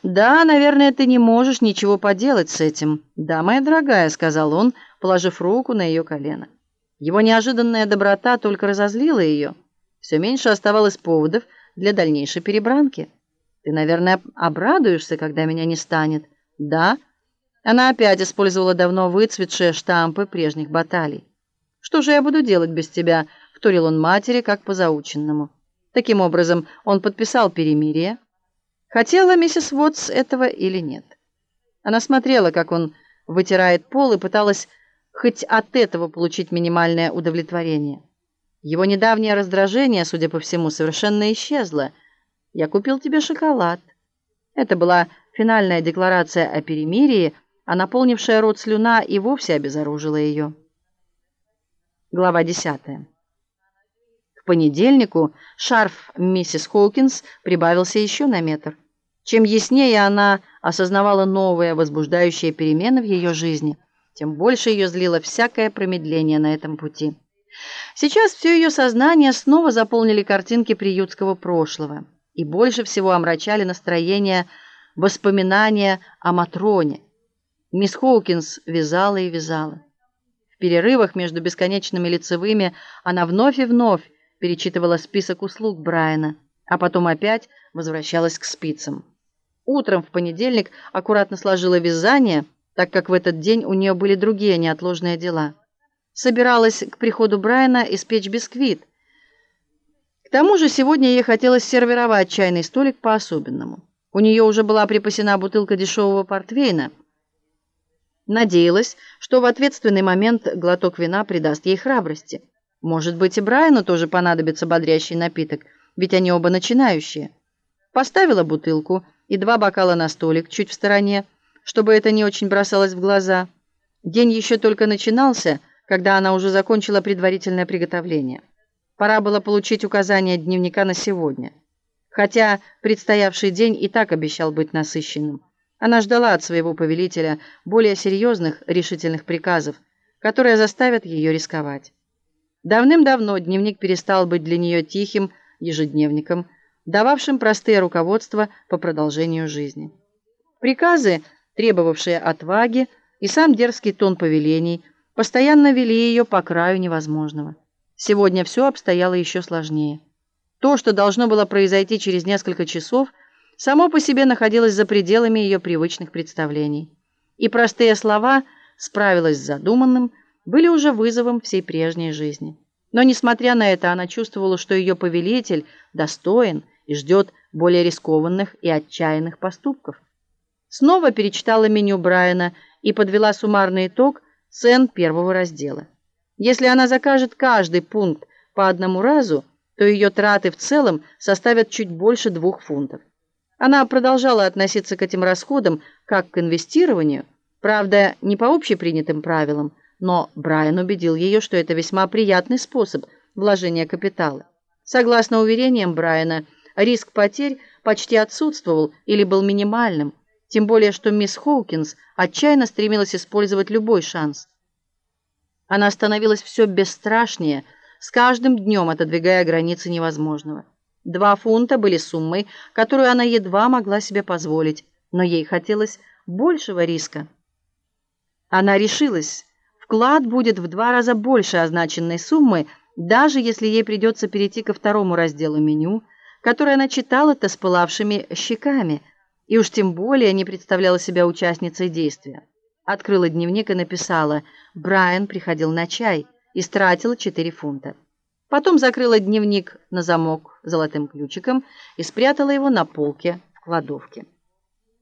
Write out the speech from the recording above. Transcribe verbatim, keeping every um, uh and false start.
«Да, наверное, ты не можешь ничего поделать с этим». «Да, моя дорогая», — сказал он, положив руку на ее колено. Его неожиданная доброта только разозлила ее. Все меньше оставалось поводов для дальнейшей перебранки. «Ты, наверное, обрадуешься, когда меня не станет». «Да». Она опять использовала давно выцветшие штампы прежних баталий. «Что же я буду делать без тебя?» — вторил он матери, как по заученному. Таким образом, он подписал перемирие. Хотела миссис Уотс этого или нет? Она смотрела, как он вытирает пол, и пыталась хоть от этого получить минимальное удовлетворение. Его недавнее раздражение, судя по всему, совершенно исчезло. «Я купил тебе шоколад». Это была финальная декларация о перемирии, а наполнившая рот слюна и вовсе обезоружила ее. Глава десятая. К понедельнику шарф миссис Хоукинс прибавился еще на метр. Чем яснее она осознавала новые возбуждающие перемены в ее жизни, тем больше ее злило всякое промедление на этом пути. Сейчас все ее сознание снова заполнили картинки приютского прошлого, и больше всего омрачали настроение воспоминания о Матроне. Мисс Хоукинс вязала и вязала. В перерывах между бесконечными лицевыми она вновь и вновь перечитывала список услуг Брайана, а потом опять возвращалась к спицам. Утром в понедельник аккуратно сложила вязание, так как в этот день у нее были другие неотложные дела. Собиралась к приходу Брайана испечь бисквит. К тому же сегодня ей хотелось сервировать чайный столик по-особенному. У нее уже была припасена бутылка дешевого портвейна. Надеялась, что в ответственный момент глоток вина придаст ей храбрости. Может быть, и Брайану тоже понадобится бодрящий напиток, ведь они оба начинающие. Поставила бутылку и два бокала на столик чуть в стороне, чтобы это не очень бросалось в глаза. День еще только начинался, когда она уже закончила предварительное приготовление. Пора было получить указания дневника на сегодня. Хотя предстоявший день и так обещал быть насыщенным. Она ждала от своего повелителя более серьезных, решительных приказов, которые заставят ее рисковать. Давным-давно дневник перестал быть для нее тихим ежедневником, дававшим простые руководства по продолжению жизни. Приказы, требовавшие отваги, и сам дерзкий тон повелений постоянно вели ее по краю невозможного. Сегодня все обстояло еще сложнее. То, что должно было произойти через несколько часов, само по себе находилось за пределами ее привычных представлений. И простые слова «справилась с задуманным» были уже вызовом всей прежней жизни. Но, несмотря на это, она чувствовала, что ее повелитель достоин и ждет более рискованных и отчаянных поступков. Снова перечитала меню Брайана и подвела суммарный итог цен первого раздела. Если она закажет каждый пункт по одному разу, то ее траты в целом составят чуть больше двух фунтов. Она продолжала относиться к этим расходам как к инвестированию, правда, не по общепринятым правилам, но Брайан убедил ее, что это весьма приятный способ вложения капитала. Согласно уверениям Брайана, риск потерь почти отсутствовал или был минимальным, тем более что мисс Хоукинс отчаянно стремилась использовать любой шанс. Она становилась все бесстрашнее, с каждым днем отодвигая границы невозможного. Два фунта были суммой, которую она едва могла себе позволить, но ей хотелось большего риска. Она решилась. Вклад будет в два раза больше означенной суммы, даже если ей придется перейти ко второму разделу меню, которое она читала-то с пылавшими щеками, и уж тем более не представляла себя участницей действия. Открыла дневник и написала: «Брайан приходил на чай» и стратила четыре фунта. Потом закрыла дневник на замок золотым ключиком и спрятала его на полке в кладовке.